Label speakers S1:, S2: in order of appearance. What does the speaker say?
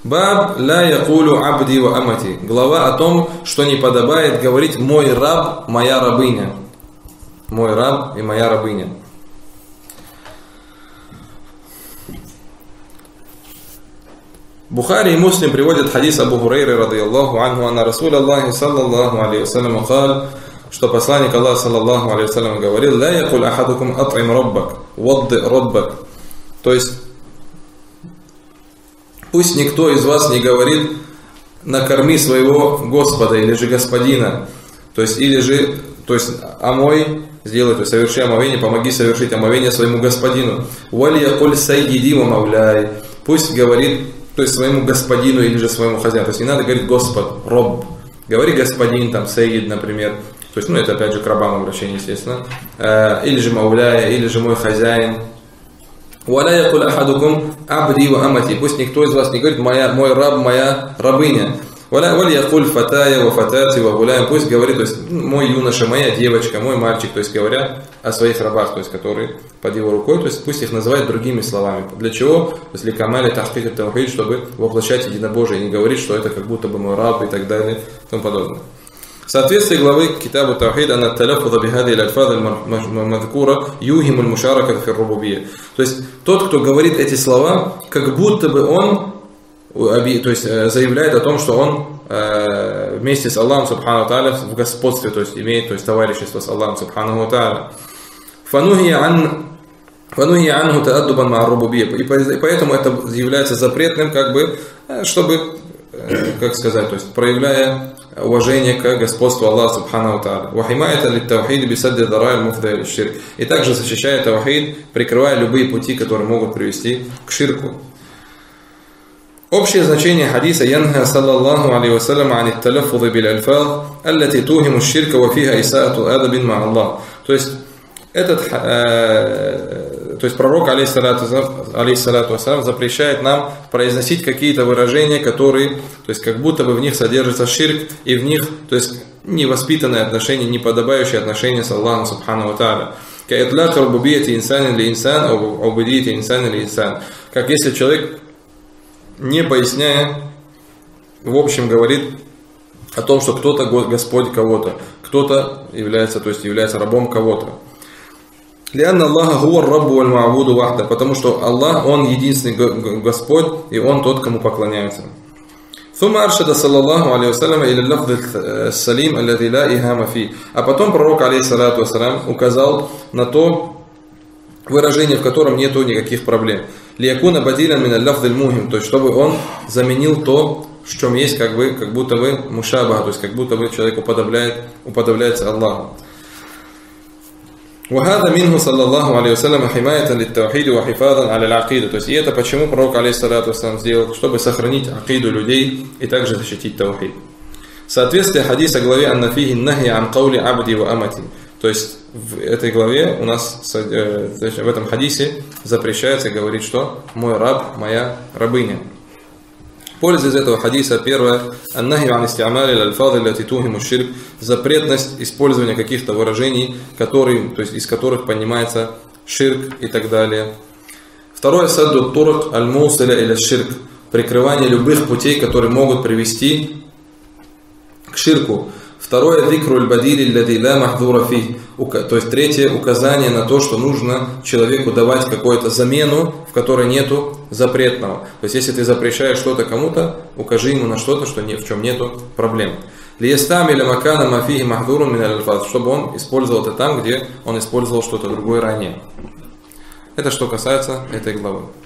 S1: Баб ла якулю абди ва амати. Глава о том, что не подобает говорить мой раб, моя рабыня. Мой раб и моя рабыня. Бухари и Муслим приводят хадис Абу Хурайры радийаллаху анху, анна Расул Аллахи саллаллаху алейхи вассалям сказал, что посланник Аллаха саллаллаху алейхи вассалям говорил: ла якуль ахадукум ат'им раббак, вадди раббак. То есть пусть никто из вас не говорит накорми своего Господа или же Господина, то есть или же, то есть омой, сделай, то есть соверши омовение, помоги совершить омовение своему Господину. Валь якуль саййиди ва мауляй. Пусть говорит, то есть своему господину или же своему хозяину. То есть не надо говорить Господ, Роб. Говори господин, там, Сейид, например. То есть, ну, это опять же к рабам обращение, естественно. Или же Мауляя, или же мой хозяин. Валя якуль ахадукум абди ва амати. Пусть никто из вас не говорит мой раб, моя рабыня. Валя якуль фатая ва фатати ва гуляем. Пусть говорит, то есть мой юноша, моя девочка, мой мальчик. То есть говоря о своих рабах, то есть которые под его рукой, то есть пусть их называют другими словами. Для чего? То есть ликамали тахкик ат-таухид, чтобы воплощать единобожие, и не говорить, что это как будто бы мой раб и так далее и тому подобное. В соответствии главы Китабу Таухид, она таляффуза бихади аль-альфаз аль-мадкура юхиму аль-мушарака фи ар-рубубийя. То есть тот, кто говорит эти слова, как будто бы он, то есть заявляет о том, что он вместе с Аллахом Субхану Тааля в господстве, то есть имеет, то есть товарищество с Аллахом Субхану Тааля. Фанухи анху тааддубан ма ар-рубубийя. И поэтому это является запретным, как бы, чтобы, как сказать, то есть проявляя уважение к господству Аллаха Субхану Тааля. Вахимайта лит-таухид бисадди дарай аль-муфди лиш-ширк. И также защищая таухид, прикрывая любые пути, которые могут привести к ширку. Общее значение хадиса янха саллаллаху алейхи вассалям ан ат-таляффуз бил-альфаз аллати тухиму аш-ширка ва фиха исаату адабин ма Аллах. То есть пророк алейхиссалату вассалям запрещает нам произносить какие-то выражения, которые, то есть как будто бы в них содержится ширк, и в них, то есть невоспитанные отношения, неподобающие отношения с Аллахом Субхану ва Тааля. Как если человек, не поясняя, в общем говорит о том, что кто-то Господь кого-то, кто-то является, то есть является рабом кого-то. Потому что Аллах, Он единственный Господь, и Он тот, кому поклоняются. А потом пророк, алейхиссалату вассалям, указал на то выражение, в котором нету никаких проблем. То есть чтобы он заменил то, в чем есть как будто бы мушаба, то есть как будто бы человек уподобляется Аллаху. وهذا منه صلى الله عليه وسلم حماية للتوحيد وحفاظا على العقيدة. То есть и это почему пророк алейхиссалату вассалям сделал, чтобы сохранить акиду людей и также защитить таухид. Соответствие хадиса главе аннафихи нахи ан каули абди ва амати. То есть в этой главе у нас, в этом хадисе запрещается говорить, что мой раб, моя рабыня. Польза из этого хадиса: первое, запретность использования каких-то выражений, которые, то есть из которых понимается ширк и так далее. Второе, садду турк аль-мусиля или ширк, прикрывание любых путей, которые могут привести к ширку. Второе, зикру аль-бадили аллади ла махдура фи, то есть третье, указание на то, что нужно человеку давать какую-то замену, в которой нету запретного. То есть если ты запрещаешь что-то кому-то, укажи ему на что-то, что в чем нету проблем. Чтобы он использовал это там, где он использовал что-то другое ранее. Это что касается этой главы.